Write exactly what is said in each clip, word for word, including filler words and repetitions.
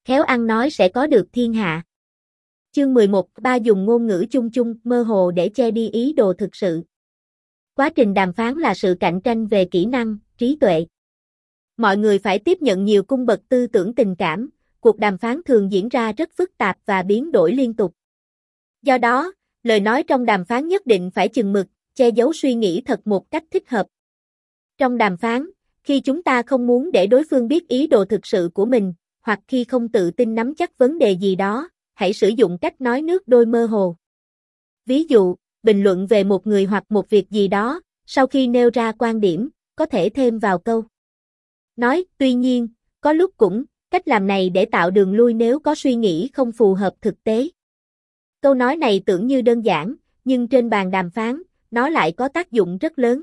khéo ăn nói sẽ có được thiên hạ. Chương mười một, ba dùng ngôn ngữ chung chung, mơ hồ để che đi ý đồ thực sự. Quá trình đàm phán là sự cạnh tranh về kỹ năng, trí tuệ. Mọi người phải tiếp nhận nhiều cung bậc tư tưởng tình cảm, cuộc đàm phán thường diễn ra rất phức tạp và biến đổi liên tục. Do đó, lời nói trong đàm phán nhất định phải chừng mực, che giấu suy nghĩ thật một cách thích hợp. Trong đàm phán, khi chúng ta không muốn để đối phương biết ý đồ thực sự của mình, hoặc khi không tự tin nắm chắc vấn đề gì đó, hãy sử dụng cách nói nước đôi mơ hồ. Ví dụ, bình luận về một người hoặc một việc gì đó, sau khi nêu ra quan điểm, có thể thêm vào câu nói, tuy nhiên, có lúc cũng, cách làm này để tạo đường lui nếu có suy nghĩ không phù hợp thực tế. Câu nói này tưởng như đơn giản, nhưng trên bàn đàm phán, nó lại có tác dụng rất lớn.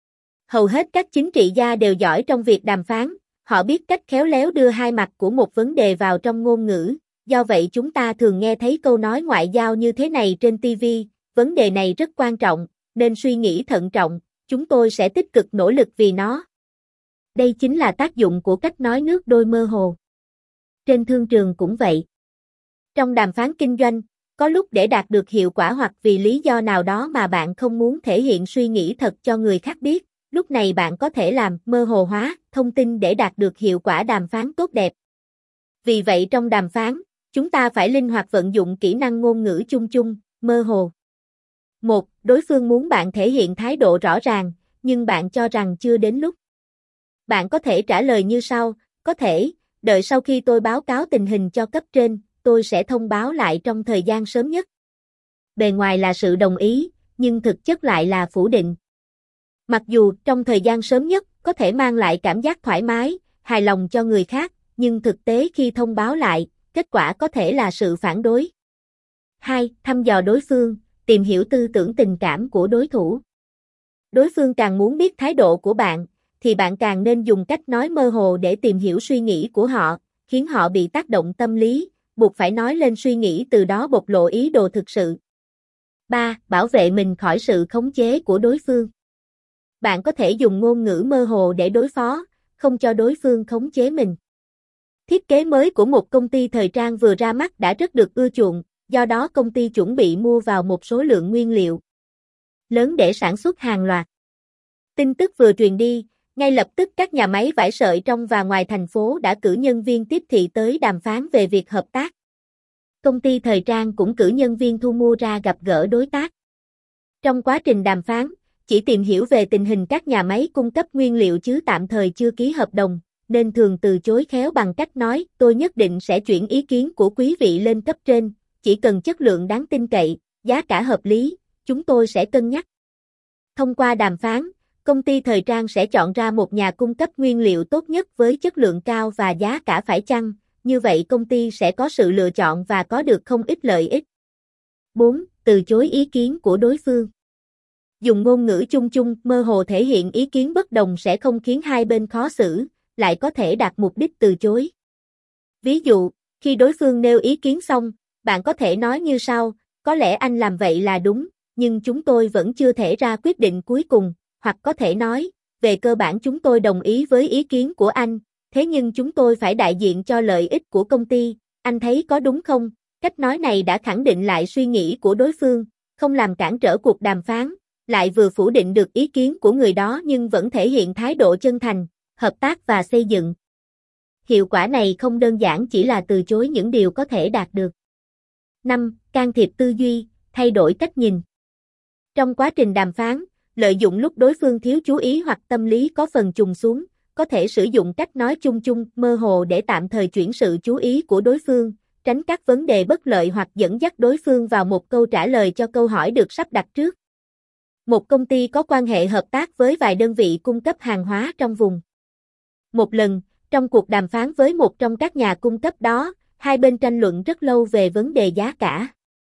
Hầu hết các chính trị gia đều giỏi trong việc đàm phán, họ biết cách khéo léo đưa hai mặt của một vấn đề vào trong ngôn ngữ, do vậy chúng ta thường nghe thấy câu nói ngoại giao như thế này trên ti vi, vấn đề này rất quan trọng, nên suy nghĩ thận trọng, chúng tôi sẽ tích cực nỗ lực vì nó. Đây chính là tác dụng của cách nói nước đôi mơ hồ. Trên thương trường cũng vậy. Trong đàm phán kinh doanh, có lúc để đạt được hiệu quả hoặc vì lý do nào đó mà bạn không muốn thể hiện suy nghĩ thật cho người khác biết, lúc này bạn có thể làm mơ hồ hóa thông tin để đạt được hiệu quả đàm phán tốt đẹp. Vì vậy trong đàm phán, chúng ta phải linh hoạt vận dụng kỹ năng ngôn ngữ chung chung, mơ hồ. một. Đối phương muốn bạn thể hiện thái độ rõ ràng, nhưng bạn cho rằng chưa đến lúc. Bạn có thể trả lời như sau, có thể, đợi sau khi tôi báo cáo tình hình cho cấp trên, tôi sẽ thông báo lại trong thời gian sớm nhất. Bề ngoài là sự đồng ý, nhưng thực chất lại là phủ định. Mặc dù trong thời gian sớm nhất có thể mang lại cảm giác thoải mái, hài lòng cho người khác, nhưng thực tế khi thông báo lại, kết quả có thể là sự phản đối. hai. Thăm dò đối phương, tìm hiểu tư tưởng tình cảm của đối thủ. Đối phương càng muốn biết thái độ của bạn, thì bạn càng nên dùng cách nói mơ hồ để tìm hiểu suy nghĩ của họ, khiến họ bị tác động tâm lý, buộc phải nói lên suy nghĩ từ đó bộc lộ ý đồ thực sự. ba. Bảo vệ mình khỏi sự khống chế của đối phương. Bạn có thể dùng ngôn ngữ mơ hồ để đối phó, không cho đối phương khống chế mình. Thiết kế mới của một công ty thời trang vừa ra mắt đã rất được ưa chuộng, do đó công ty chuẩn bị mua vào một số lượng nguyên liệu lớn để sản xuất hàng loạt. Tin tức vừa truyền đi, ngay lập tức các nhà máy vải sợi trong và ngoài thành phố đã cử nhân viên tiếp thị tới đàm phán về việc hợp tác. Công ty thời trang cũng cử nhân viên thu mua ra gặp gỡ đối tác. Trong quá trình đàm phán, chỉ tìm hiểu về tình hình các nhà máy cung cấp nguyên liệu chứ tạm thời chưa ký hợp đồng, nên thường từ chối khéo bằng cách nói, tôi nhất định sẽ chuyển ý kiến của quý vị lên cấp trên, chỉ cần chất lượng đáng tin cậy, giá cả hợp lý, chúng tôi sẽ cân nhắc. Thông qua đàm phán, công ty thời trang sẽ chọn ra một nhà cung cấp nguyên liệu tốt nhất với chất lượng cao và giá cả phải chăng, như vậy công ty sẽ có sự lựa chọn và có được không ít lợi ích. bốn. Từ chối ý kiến của đối phương. Dùng ngôn ngữ chung chung, mơ hồ thể hiện ý kiến bất đồng sẽ không khiến hai bên khó xử, lại có thể đạt mục đích từ chối. Ví dụ, khi đối phương nêu ý kiến xong, bạn có thể nói như sau, có lẽ anh làm vậy là đúng, nhưng chúng tôi vẫn chưa thể ra quyết định cuối cùng, hoặc có thể nói, về cơ bản chúng tôi đồng ý với ý kiến của anh, thế nhưng chúng tôi phải đại diện cho lợi ích của công ty, anh thấy có đúng không? Cách nói này đã khẳng định lại suy nghĩ của đối phương, không làm cản trở cuộc đàm phán, lại vừa phủ định được ý kiến của người đó nhưng vẫn thể hiện thái độ chân thành, hợp tác và xây dựng. Hiệu quả này không đơn giản chỉ là từ chối những điều có thể đạt được. năm. Can thiệp tư duy, thay đổi cách nhìn. Trong quá trình đàm phán, lợi dụng lúc đối phương thiếu chú ý hoặc tâm lý có phần trùng xuống, có thể sử dụng cách nói chung chung, mơ hồ để tạm thời chuyển sự chú ý của đối phương, tránh các vấn đề bất lợi hoặc dẫn dắt đối phương vào một câu trả lời cho câu hỏi được sắp đặt trước. Một công ty có quan hệ hợp tác với vài đơn vị cung cấp hàng hóa trong vùng. Một lần, trong cuộc đàm phán với một trong các nhà cung cấp đó, hai bên tranh luận rất lâu về vấn đề giá cả.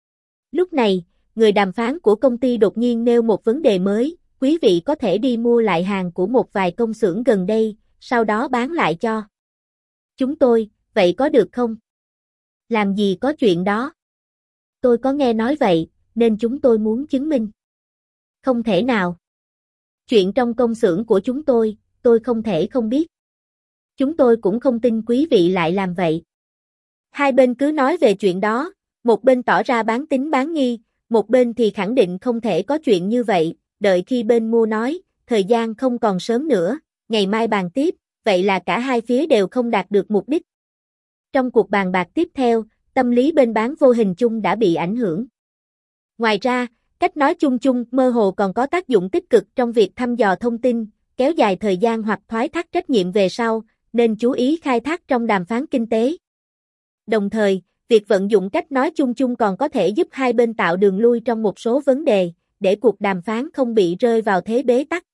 Lúc này, người đàm phán của công ty đột nhiên nêu một vấn đề mới, quý vị có thể đi mua lại hàng của một vài công xưởng gần đây, sau đó bán lại cho chúng tôi, vậy có được không? Làm gì có chuyện đó? Tôi có nghe nói vậy, nên chúng tôi muốn chứng minh. Không thể nào. Chuyện trong công xưởng của chúng tôi, tôi không thể không biết. Chúng tôi cũng không tin quý vị lại làm vậy. Hai bên cứ nói về chuyện đó, một bên tỏ ra bán tín bán nghi, một bên thì khẳng định không thể có chuyện như vậy, đợi khi bên mua nói, thời gian không còn sớm nữa, ngày mai bàn tiếp, vậy là cả hai phía đều không đạt được mục đích. Trong cuộc bàn bạc tiếp theo, tâm lý bên bán vô hình chung đã bị ảnh hưởng. Ngoài ra, cách nói chung chung mơ hồ còn có tác dụng tích cực trong việc thăm dò thông tin, kéo dài thời gian hoặc thoái thác trách nhiệm về sau, nên chú ý khai thác trong đàm phán kinh tế. Đồng thời, việc vận dụng cách nói chung chung còn có thể giúp hai bên tạo đường lui trong một số vấn đề, để cuộc đàm phán không bị rơi vào thế bế tắc.